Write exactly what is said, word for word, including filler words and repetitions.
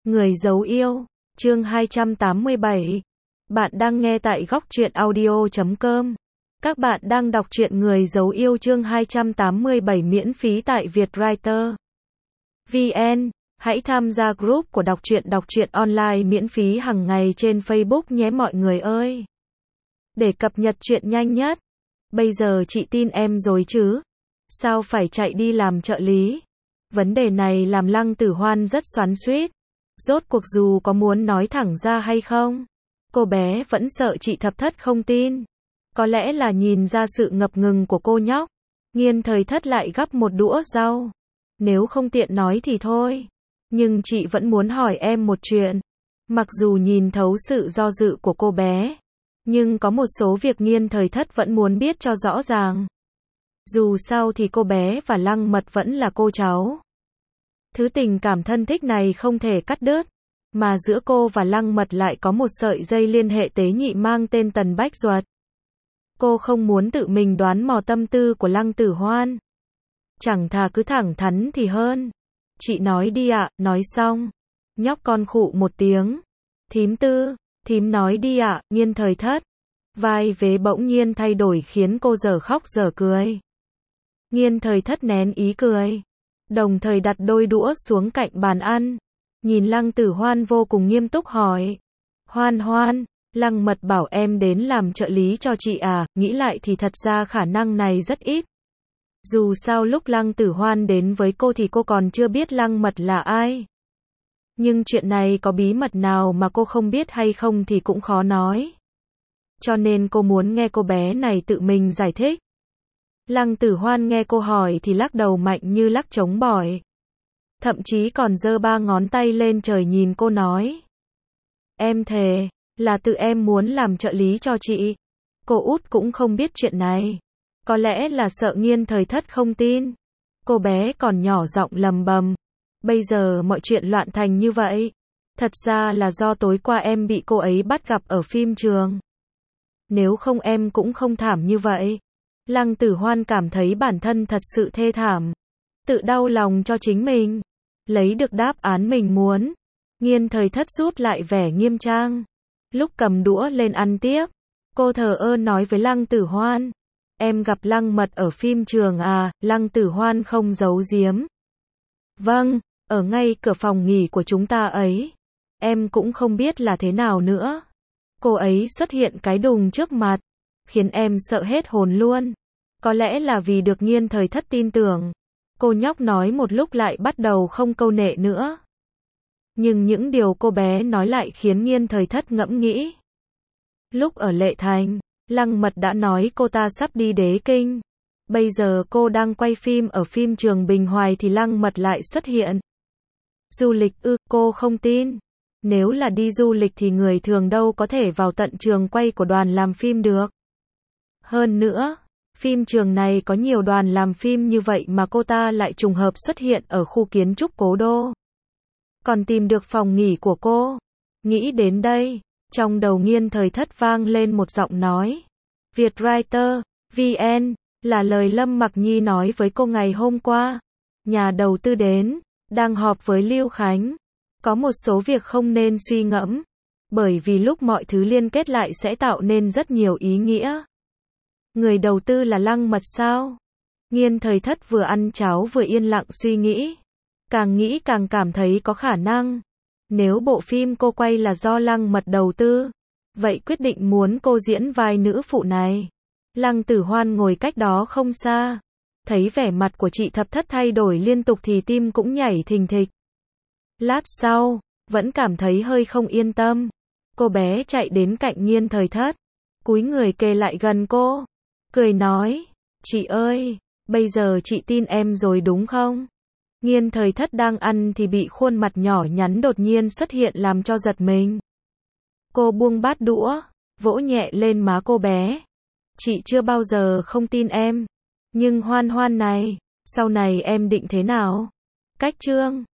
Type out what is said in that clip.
Người dấu yêu, chương hai trăm tám mươi bảy. Bạn đang nghe tại góc truyện audio chấm com. Các bạn đang đọc truyện Người dấu yêu chương hai trăm tám mươi bảy miễn phí tại Vietwriter vê en. Hãy tham gia group của đọc truyện đọc truyện online miễn phí hàng ngày trên Facebook nhé mọi người ơi. Để cập nhật truyện nhanh nhất. Bây giờ chị tin em rồi chứ? Sao phải chạy đi làm trợ lý? Vấn đề này làm Lăng Tử Hoan rất xoắn xuýt. Rốt cuộc dù có muốn nói thẳng ra hay không, cô bé vẫn sợ chị Thập Thất không tin. Có lẽ là nhìn ra sự ngập ngừng của cô nhóc, Nghiên Thời Thất lại gắp một đũa rau. Nếu không tiện nói thì thôi, nhưng chị vẫn muốn hỏi em một chuyện. Mặc dù nhìn thấu sự do dự của cô bé, nhưng có một số việc Nghiên Thời Thất vẫn muốn biết cho rõ ràng. Dù sao thì cô bé và Lăng Mật vẫn là cô cháu. Thứ tình cảm thân thích này không thể cắt đứt, mà giữa cô và Lăng Mật lại có một sợi dây liên hệ tế nhị mang tên Tần Bách Duật. Cô không muốn tự mình đoán mò tâm tư của Lăng Tử Hoan. Chẳng thà cứ thẳng thắn thì hơn. Chị nói đi ạ, nói xong. Nhóc con khụ một tiếng. Thím Tư, thím nói đi ạ, Nghiên Thời Thất. Vai vế bỗng nhiên thay đổi khiến cô dở khóc dở cười. Nghiên Thời Thất nén ý cười, đồng thời đặt đôi đũa xuống cạnh bàn ăn. Nhìn Lăng Tử Hoan vô cùng nghiêm túc hỏi. Hoan Hoan, Lăng Mật bảo em đến làm trợ lý cho chị à, nghĩ lại thì thật ra khả năng này rất ít. Dù sao lúc Lăng Tử Hoan đến với cô thì cô còn chưa biết Lăng Mật là ai. Nhưng chuyện này có bí mật nào mà cô không biết hay không thì cũng khó nói. Cho nên cô muốn nghe cô bé này tự mình giải thích. Lăng Tử Hoan nghe cô hỏi thì lắc đầu mạnh như lắc trống bỏi. Thậm chí còn giơ ba ngón tay lên trời nhìn cô nói. Em thề, là tự em muốn làm trợ lý cho chị. Cô út cũng không biết chuyện này. Có lẽ là sợ Nghiên Thời Thất không tin. Cô bé còn nhỏ giọng lầm bầm. Bây giờ mọi chuyện loạn thành như vậy. Thật ra là do tối qua em bị cô ấy bắt gặp ở phim trường. Nếu không em cũng không thảm như vậy. Lăng Tử Hoan cảm thấy bản thân thật sự thê thảm. Tự đau lòng cho chính mình. Lấy được đáp án mình muốn. Nghiên Thời Thất rút lại vẻ nghiêm trang. Lúc cầm đũa lên ăn tiếp, cô thờ ơ nói với Lăng Tử Hoan. Em gặp Lăng Mật ở phim trường à? Lăng Tử Hoan không giấu giếm. Vâng, ở ngay cửa phòng nghỉ của chúng ta ấy. Em cũng không biết là thế nào nữa. Cô ấy xuất hiện cái đùng trước mặt, khiến em sợ hết hồn luôn. Có lẽ là vì được Nghiên Thời Thất tin tưởng. Cô nhóc nói một lúc lại bắt đầu không câu nệ nữa. Nhưng những điều cô bé nói lại khiến Nghiên Thời Thất ngẫm nghĩ. Lúc ở Lệ Thành, Lăng Mật đã nói cô ta sắp đi Đế Kinh. Bây giờ cô đang quay phim ở phim trường Bình Hoài thì Lăng Mật lại xuất hiện. Du lịch ư, cô không tin. Nếu là đi du lịch thì người thường đâu có thể vào tận trường quay của đoàn làm phim được. Hơn nữa, phim trường này có nhiều đoàn làm phim như vậy mà cô ta lại trùng hợp xuất hiện ở khu kiến trúc Cố Đô. Còn tìm được phòng nghỉ của cô. Nghĩ đến đây, trong đầu Nghiên Thời Thất vang lên một giọng nói. Vietwriter vê en, là lời Lâm Mặc Nhi nói với cô ngày hôm qua. Nhà đầu tư đến, đang họp với Lưu Khánh. Có một số việc không nên suy ngẫm. Bởi vì lúc mọi thứ liên kết lại sẽ tạo nên rất nhiều ý nghĩa. Người đầu tư là Lăng Mật sao? Nghiên Thời Thất vừa ăn cháo vừa yên lặng suy nghĩ. Càng nghĩ càng cảm thấy có khả năng. Nếu bộ phim cô quay là do Lăng Mật đầu tư, vậy quyết định muốn cô diễn vai nữ phụ này. Lăng Tử Hoan ngồi cách đó không xa. Thấy vẻ mặt của chị Thập Thất thay đổi liên tục thì tim cũng nhảy thình thịch. Lát sau, vẫn cảm thấy hơi không yên tâm. Cô bé chạy đến cạnh Nghiên Thời Thất, cúi người kề lại gần cô, cười nói, chị ơi, bây giờ chị tin em rồi đúng không? Nghiên Thời Thất đang ăn thì bị khuôn mặt nhỏ nhắn đột nhiên xuất hiện làm cho giật mình. Cô buông bát đũa, vỗ nhẹ lên má cô bé. Chị chưa bao giờ không tin em. Nhưng Hoan Hoan này, sau này em định thế nào? Cách chương